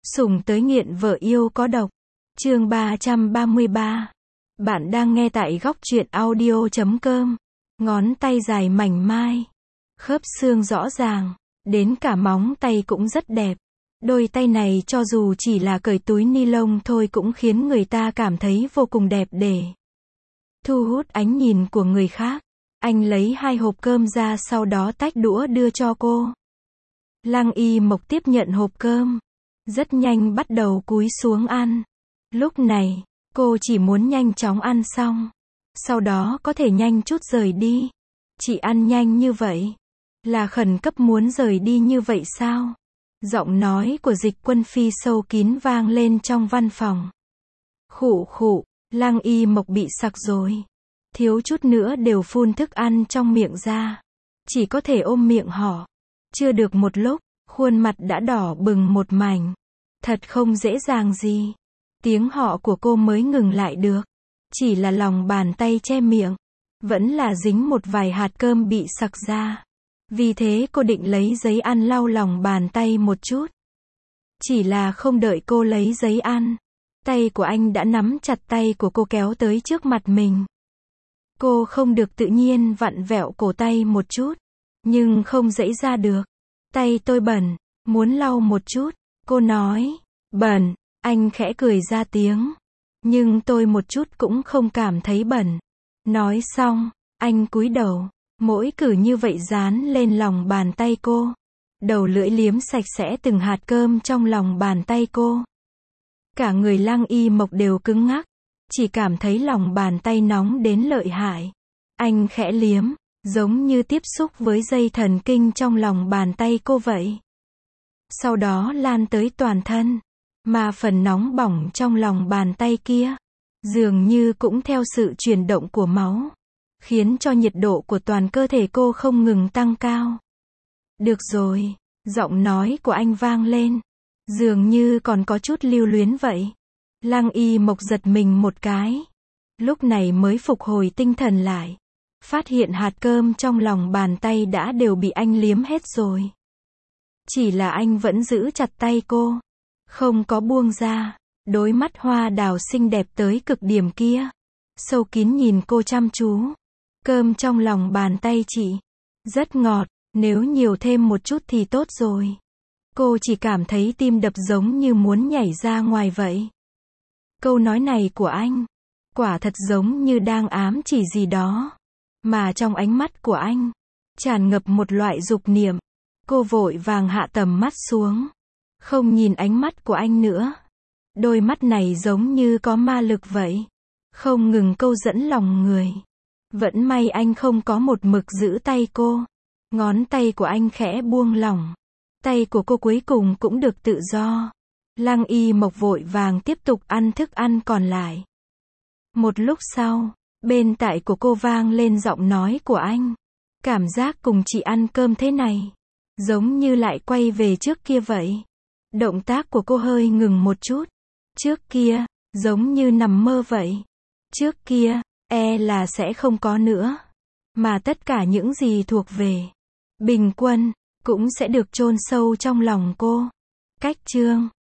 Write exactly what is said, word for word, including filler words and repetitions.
Sủng tới nghiện vợ yêu có độc. Chương ba trăm ba mươi ba. Bạn đang nghe tại góc truyện audio chấm com. Ngón tay dài mảnh mai, khớp xương rõ ràng, đến cả móng tay cũng rất đẹp. Đôi tay này cho dù chỉ là cởi túi ni lông thôi cũng khiến người ta cảm thấy vô cùng đẹp đẽ. Thu hút ánh nhìn của người khác. Anh lấy hai hộp cơm ra sau đó tách đũa đưa cho cô. Lăng Y Mộc tiếp nhận hộp cơm, rất nhanh bắt đầu cúi xuống ăn. Lúc này, cô chỉ muốn nhanh chóng ăn xong, sau đó có thể nhanh chút rời đi. Chị ăn nhanh như vậy, là khẩn cấp muốn rời đi như vậy sao? Giọng nói của Dịch Quân Phi sâu kín vang lên trong văn phòng. Khụ khụ, Lăng Y Mộc bị sặc rồi. Thiếu chút nữa đều phun thức ăn trong miệng ra. Chỉ có thể ôm miệng họ. Chưa được một lúc, khuôn mặt đã đỏ bừng một mảnh. Thật không dễ dàng gì. Tiếng họ của cô mới ngừng lại được. Chỉ là lòng bàn tay che miệng. Vẫn là dính một vài hạt cơm bị sặc ra. Vì thế cô định lấy giấy ăn lau lòng bàn tay một chút. Chỉ là không đợi cô lấy giấy ăn. Tay của anh đã nắm chặt tay của cô kéo tới trước mặt mình. Cô không được tự nhiên vặn vẹo cổ tay một chút. Nhưng không giãy ra được. Tay tôi bẩn, muốn lau một chút. Cô nói, bẩn, anh khẽ cười ra tiếng. Nhưng tôi một chút cũng không cảm thấy bẩn. Nói xong, anh cúi đầu, mỗi cử như vậy dán lên lòng bàn tay cô. Đầu lưỡi liếm sạch sẽ từng hạt cơm trong lòng bàn tay cô. Cả người Lăng Y Mộc đều cứng ngắc. Chỉ cảm thấy lòng bàn tay nóng đến lợi hại. Anh khẽ liếm, giống như tiếp xúc với dây thần kinh trong lòng bàn tay cô vậy. Sau đó lan tới toàn thân. Mà phần nóng bỏng trong lòng bàn tay kia, dường như cũng theo sự chuyển động của máu, khiến cho nhiệt độ của toàn cơ thể cô không ngừng tăng cao. Được rồi, giọng nói của anh vang lên. Dường như còn có chút lưu luyến vậy. Lăng Y Mộc giật mình một cái. Lúc này mới phục hồi tinh thần lại. Phát hiện hạt cơm trong lòng bàn tay đã đều bị anh liếm hết rồi. Chỉ là anh vẫn giữ chặt tay cô. Không có buông ra. Đôi mắt hoa đào xinh đẹp tới cực điểm kia. Sâu kín nhìn cô chăm chú. Cơm trong lòng bàn tay chị. Rất ngọt. Nếu nhiều thêm một chút thì tốt rồi. Cô chỉ cảm thấy tim đập giống như muốn nhảy ra ngoài vậy. Câu nói này của anh, quả thật giống như đang ám chỉ gì đó. Mà trong ánh mắt của anh, tràn ngập một loại dục niệm. Cô vội vàng hạ tầm mắt xuống. Không nhìn ánh mắt của anh nữa. Đôi mắt này giống như có ma lực vậy. Không ngừng câu dẫn lòng người. Vẫn may anh không có một mực giữ tay cô. Ngón tay của anh khẽ buông lỏng. Tay của cô cuối cùng cũng được tự do. Lăng Y Mộc vội vàng tiếp tục ăn thức ăn còn lại. Một lúc sau, bên tai của cô vang lên giọng nói của anh. Cảm giác cùng chị ăn cơm thế này, giống như lại quay về trước kia vậy. Động tác của cô hơi ngừng một chút. Trước kia, giống như nằm mơ vậy. Trước kia, e là sẽ không có nữa. Mà tất cả những gì thuộc về Bình Quân, cũng sẽ được chôn sâu trong lòng cô. Cách chương